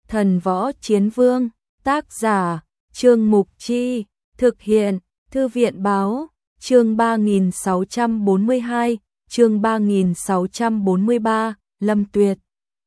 Thần Võ Chiến Vương, tác giả, Trương Mục Chi, thực hiện, Thư viện Báo, chương 3642, chương 3643, Lâm Tuyệt.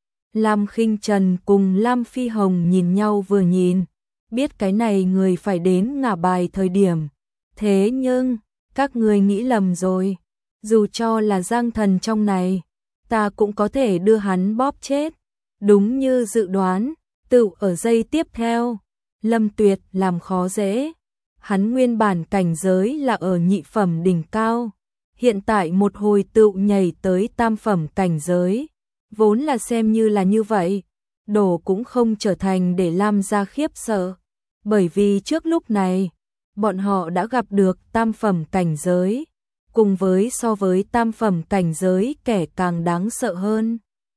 Lam Khinh Trần cùng Lam Phi Hồng nhìn nhau vừa nhìn, biết cái này người phải đến ngả bài thời điểm. Thế nhưng, các người nghĩ lầm rồi, dù cho là Giang Thần trong này, ta cũng có thể đưa hắn bóp chết. Đúng như dự đoán, tựu ở giây tiếp theo, Lâm Tuyệt làm khó dễ. Hắn nguyên bản cảnh giới là ở nhị phẩm đỉnh cao, hiện tại một hồi tựu nhảy tới tam phẩm cảnh giới, vốn là xem như là như vậy, đổ cũng không trở thành để Lam gia khiếp sợ, bởi vì trước lúc này, bọn họ đã gặp được tam phẩm cảnh giới, cùng với so với tam phẩm cảnh giới kẻ càng đáng sợ hơn.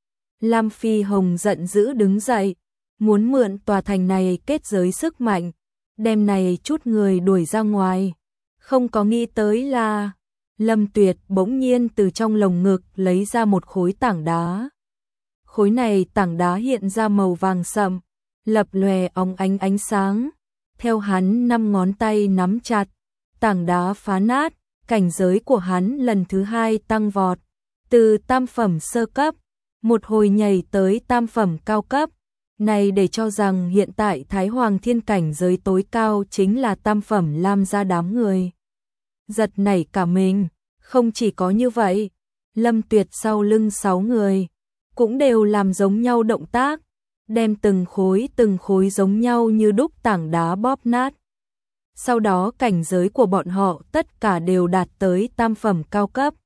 Lam Phi Hồng giận dữ đứng dậy, muốn mượn tòa thành này kết giới sức mạnh, đem này chút người đuổi ra ngoài. Không có nghĩ tới là Lâm Tuyệt bỗng nhiên từ trong lồng ngực lấy ra một khối tảng đá. Khối này tảng đá hiện ra màu vàng sậm, lập lòe óng ánh sáng. Theo hắn 5 ngón tay nắm chặt, tảng đá phá nát, cảnh giới của hắn lần thứ 2 tăng vọt, từ tam phẩm sơ cấp, một hồi nhảy tới tam phẩm cao cấp. Này để cho rằng hiện tại Thái Hoàng Thiên cảnh giới tối cao chính là tam phẩm Lam gia đám người. Giật nảy cả mình, không chỉ có như vậy, Lâm Tuyệt sau lưng 6 người, cũng đều làm giống nhau động tác, đem từng khối giống nhau như đúc tảng đá bóp nát. Sau đó cảnh giới của bọn họ tất cả đều đạt tới tam phẩm cao cấp.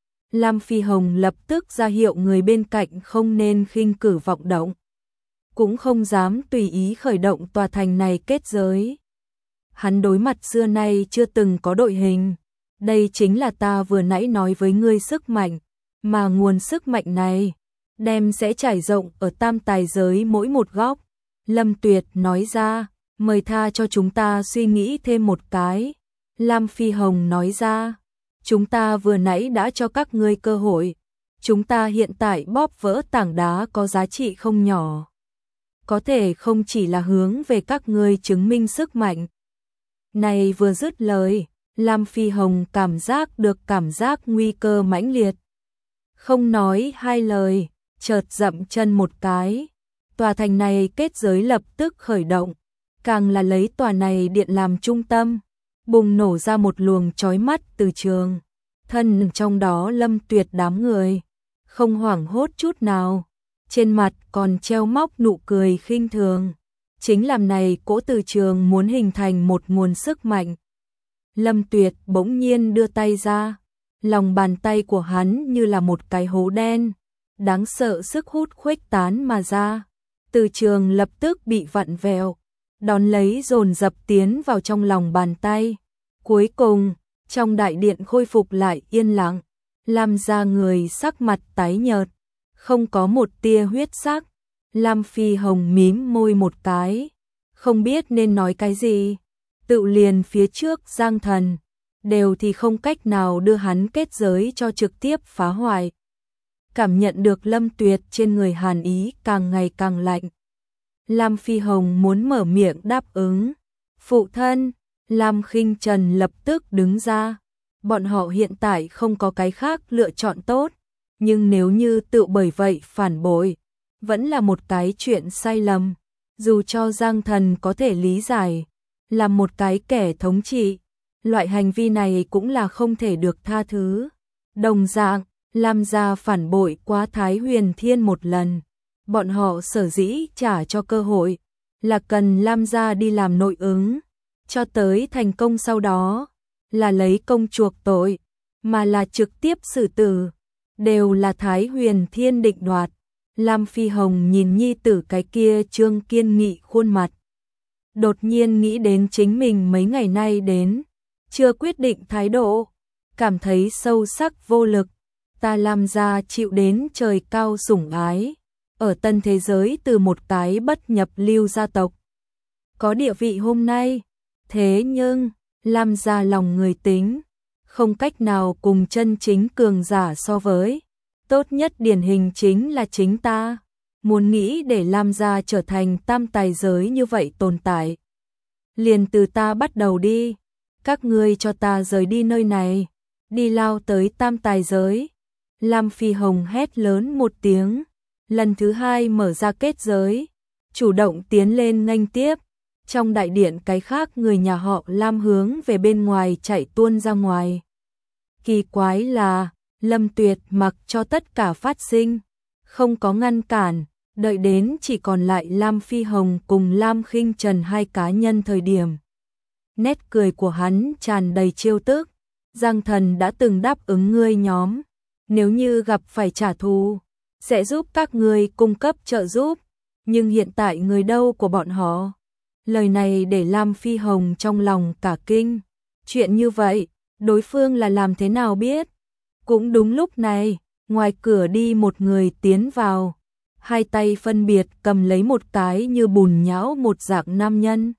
Lam Phi Hồng lập tức ra hiệu người bên cạnh không nên khinh cử vọng động, cũng không dám tùy ý khởi động tòa thành này kết giới. Hắn đối mặt xưa nay chưa từng có đội hình, đây chính là ta vừa nãy nói với ngươi sức mạnh, mà nguồn sức mạnh này đem sẽ trải rộng ở tam tài giới mỗi một góc. Lâm Tuyệt nói ra, mời tha cho chúng ta suy nghĩ thêm một cái. Lam Phi Hồng nói ra, chúng ta vừa nãy đã cho các ngươi cơ hội, chúng ta hiện tại bóp vỡ tảng đá có giá trị không nhỏ, có thể không chỉ là hướng về các ngươi chứng minh sức mạnh. Này vừa dứt lời, Lam Phi Hồng cảm giác được cảm giác nguy cơ mãnh liệt. Không nói hai lời, chợt dậm chân một cái. Tòa thành này kết giới lập tức khởi động, càng là lấy tòa này điện làm trung tâm, bùng nổ ra một luồng chói mắt từ trường. Thân trong đó Lâm Tuyệt đám người, không hoảng hốt chút nào, trên mặt còn treo móc nụ cười khinh thường. Chính làm này cỗ từ trường muốn hình thành một nguồn sức mạnh. Lâm Tuyệt bỗng nhiên đưa tay ra, lòng bàn tay của hắn như là một cái hố đen, đáng sợ sức hút khuếch tán mà ra. Từ trường lập tức bị vặn vẹo, đón lấy dồn dập tiến vào trong lòng bàn tay. Cuối cùng, trong đại điện khôi phục lại yên lặng, Lam gia người sắc mặt tái nhợt, không có một tia huyết sắc. Lam Phi Hồng mím môi một cái, không biết nên nói cái gì. Tự liền phía trước Giang Thần, đều thì không cách nào đưa hắn kết giới cho trực tiếp phá hoại. Cảm nhận được Lâm Tuyệt trên người hàn ý càng ngày càng lạnh. Lam Phi Hồng muốn mở miệng đáp ứng. Phụ thân, Lam Khinh Trần lập tức đứng ra. Bọn họ hiện tại không có cái khác lựa chọn tốt, nhưng nếu như tự bởi vậy phản bội, vẫn là một cái chuyện sai lầm. Dù cho Giang Thần có thể lý giải, là một cái kẻ thống trị, loại hành vi này cũng là không thể được tha thứ. Đồng dạng, Lam gia phản bội quá Thái Huyền Thiên một lần, bọn họ sở dĩ trả cho cơ hội, là cần Lam gia đi làm nội ứng, cho tới thành công sau đó, là lấy công chuộc tội, mà là trực tiếp xử tử, đều là Thái Huyền Thiên định đoạt. Lam Phi Hồng nhìn nhi tử cái kia trương kiên nghị khuôn mặt, đột nhiên nghĩ đến chính mình mấy ngày nay đến, chưa quyết định thái độ, cảm thấy sâu sắc vô lực. Ta Lam gia chịu đến trời cao sủng ái, ở tân thế giới từ một cái bất nhập lưu gia tộc, có địa vị hôm nay. Thế nhưng, Lam gia lòng người tính, không cách nào cùng chân chính cường giả so với. Tốt nhất điển hình chính là chính ta. muốn nghĩ để Lam gia trở thành tam tài giới như vậy tồn tại. Liền từ ta bắt đầu đi, các ngươi cho ta rời đi nơi này, đi lao tới tam tài giới. Lam Phi Hồng hét lớn một tiếng, lần thứ hai mở ra kết giới, chủ động tiến lên nghênh tiếp. Trong đại điện cái khác người nhà họ Lam hướng về bên ngoài chạy tuôn ra ngoài. Kỳ quái là, Lâm Tuyệt mặc cho tất cả phát sinh, không có ngăn cản, đợi đến chỉ còn lại Lam Phi Hồng cùng Lam Khinh Trần hai cá nhân thời điểm. Nét cười của hắn tràn đầy trêu tức, Giang Thần đã từng đáp ứng ngươi nhóm, nếu như gặp phải trả thù, sẽ giúp các ngươi cung cấp trợ giúp, nhưng hiện tại người đâu của bọn họ? Lời này để Lam Phi Hồng trong lòng cả kinh, chuyện như vậy, đối phương là làm thế nào biết? Cũng đúng lúc này, ngoài cửa đi một người tiến vào, hai tay phân biệt cầm lấy một cái như bùn nhão một dạng nam nhân.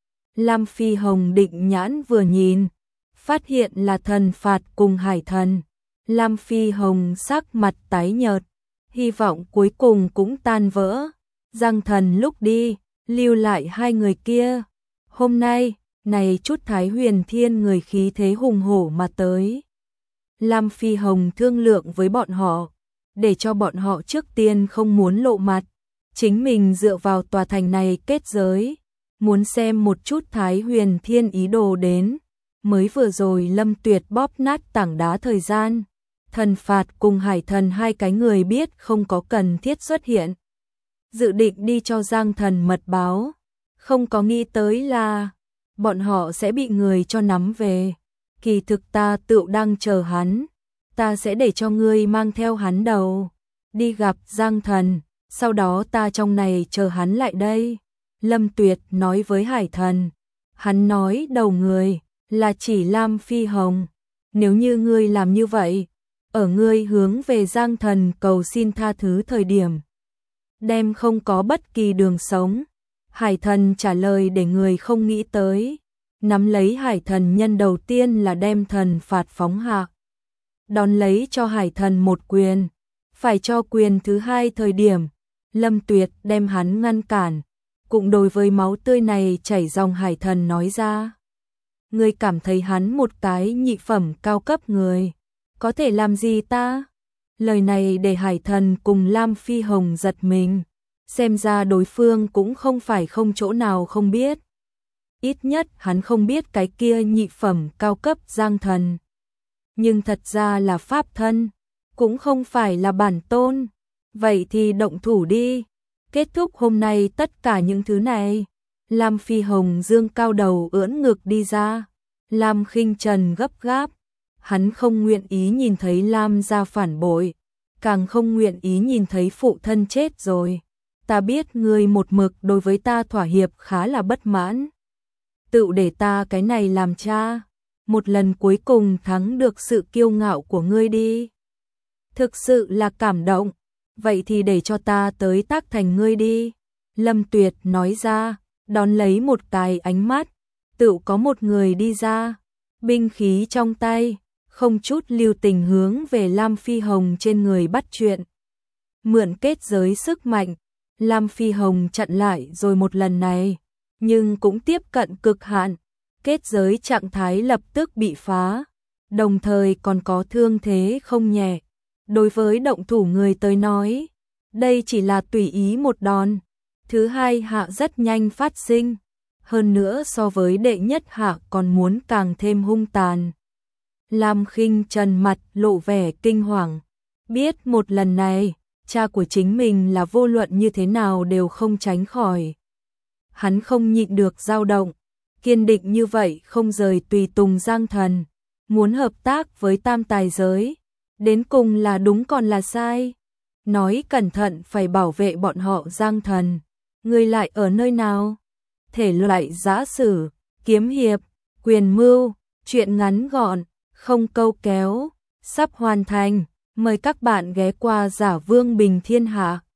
Lam Phi Hồng định nhãn vừa nhìn, phát hiện là Thần Phạt cùng Hải Thần. Lam Phi Hồng sắc mặt tái nhợt, hy vọng cuối cùng cũng tan vỡ. Giang Thần lúc đi, lưu lại hai người kia. Hôm nay, này chút Thái Huyền Thiên người khí thế hùng hổ mà tới. Lam Phi Hồng thương lượng với bọn họ, để cho bọn họ trước tiên không muốn lộ mặt, chính mình dựa vào tòa thành này kết giới, muốn xem một chút Thái Huyền Thiên ý đồ đến. Mới vừa rồi Lâm Tuyệt bóp nát tảng đá thời gian, Thần Phạt cùng Hải Thần hai cái người biết không có cần thiết xuất hiện. Dự định đi cho Giang Thần mật báo, không có nghĩ tới là bọn họ sẽ bị người cho nắm về. Kỳ thực ta tựu đang chờ hắn, ta sẽ để cho ngươi mang theo hắn đầu, đi gặp Giang Thần, sau đó ta trong này chờ hắn lại đây. Lâm Tuyệt nói với Hải Thần, hắn nói đầu người là chỉ Lam Phi Hồng, nếu như ngươi làm như vậy, ở ngươi hướng về Giang Thần cầu xin tha thứ thời điểm, đem không có bất kỳ đường sống. Hải Thần trả lời để người không nghĩ tới, nắm lấy Hải Thần nhân đầu tiên là đem Thần Phạt phóng hạ, đón lấy cho Hải Thần một quyền, phải cho quyền thứ hai thời điểm, Lâm Tuyệt đem hắn ngăn cản, cũng đối với máu tươi này chảy dòng Hải Thần nói ra. Ngươi cảm thấy hắn một cái nhị phẩm cao cấp người, có thể làm gì ta? Lời này để Hải Thần cùng Lam Phi Hồng giật mình, xem ra đối phương cũng không phải không chỗ nào không biết. Ít nhất hắn không biết cái kia nhị phẩm cao cấp Giang Thần. Nhưng thật ra là pháp thân, cũng không phải là bản tôn. Vậy thì động thủ đi. Kết thúc hôm nay tất cả những thứ này. Lam Phi Hồng dương cao đầu ưỡn ngực đi ra. Lam Khinh Trần gấp gáp. Hắn không nguyện ý nhìn thấy Lam gia phản bội, càng không nguyện ý nhìn thấy phụ thân chết rồi. Ta biết ngươi một mực đối với ta thỏa hiệp khá là bất mãn. Tự để ta cái này làm cha, một lần cuối cùng thắng được sự kiêu ngạo của ngươi đi. Thực sự là cảm động, vậy thì để cho ta tới tác thành ngươi đi. Lâm Tuyệt nói ra, đón lấy một cái ánh mắt, tự có một người đi ra, binh khí trong tay, không chút lưu tình hướng về Lam Phi Hồng trên người bắt chuyện. Mượn kết giới sức mạnh, Lam Phi Hồng chặn lại rồi một lần này, nhưng cũng tiếp cận cực hạn, kết giới trạng thái lập tức bị phá, đồng thời còn có thương thế không nhẹ. Đối với động thủ người tới nói, đây chỉ là tùy ý một đòn, thứ hai hạ rất nhanh phát sinh, hơn nữa so với đệ nhất hạ còn muốn càng thêm hung tàn. Lam Khinh Trần mặt lộ vẻ kinh hoàng, biết một lần này, cha của chính mình là vô luận như thế nào đều không tránh khỏi. Hắn không nhịn được dao động, kiên định như vậy không rời tùy tùng Giang Thần, muốn hợp tác với tam tài giới, đến cùng là đúng còn là sai. Nói cẩn thận phải bảo vệ bọn họ. Giang Thần, ngươi lại ở nơi nào? Thể loại giã sử, kiếm hiệp, quyền mưu, truyện ngắn gọn, không câu kéo, sắp hoàn thành. Mời các bạn ghé qua Giả Vương Bình Thiên Hạ.